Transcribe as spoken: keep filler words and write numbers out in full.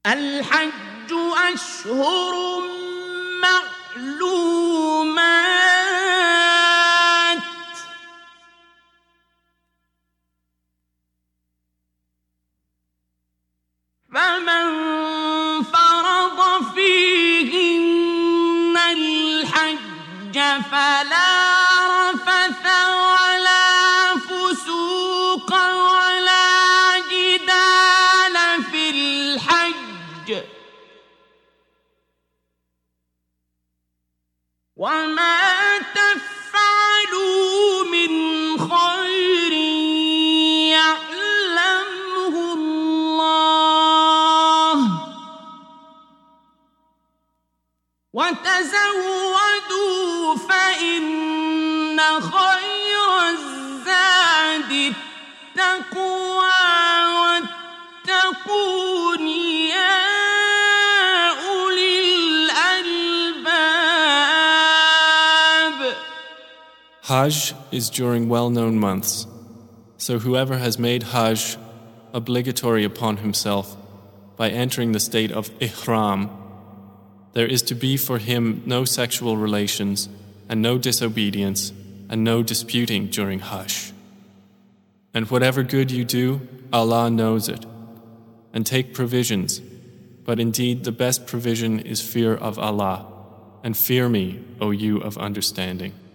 الحج أشهر معلومات فمن فرض فيهن الحج فلا رفث ولا فسوق ولا جدال في الحج وما تفعلوا من خير يعلمه الله وتزودوا فإن خير الزاد التقوى واتقون يا أولي الألباب. Hajj is during well-known months, so whoever has made Hajj obligatory upon himself by entering the state of Ihram, there is to be for him no sexual relations and no disobedience and no disputing during Hajj. And whatever good you do, Allah knows it. And take provisions, but indeed the best provision is fear of Allah, and fear me, O you of understanding.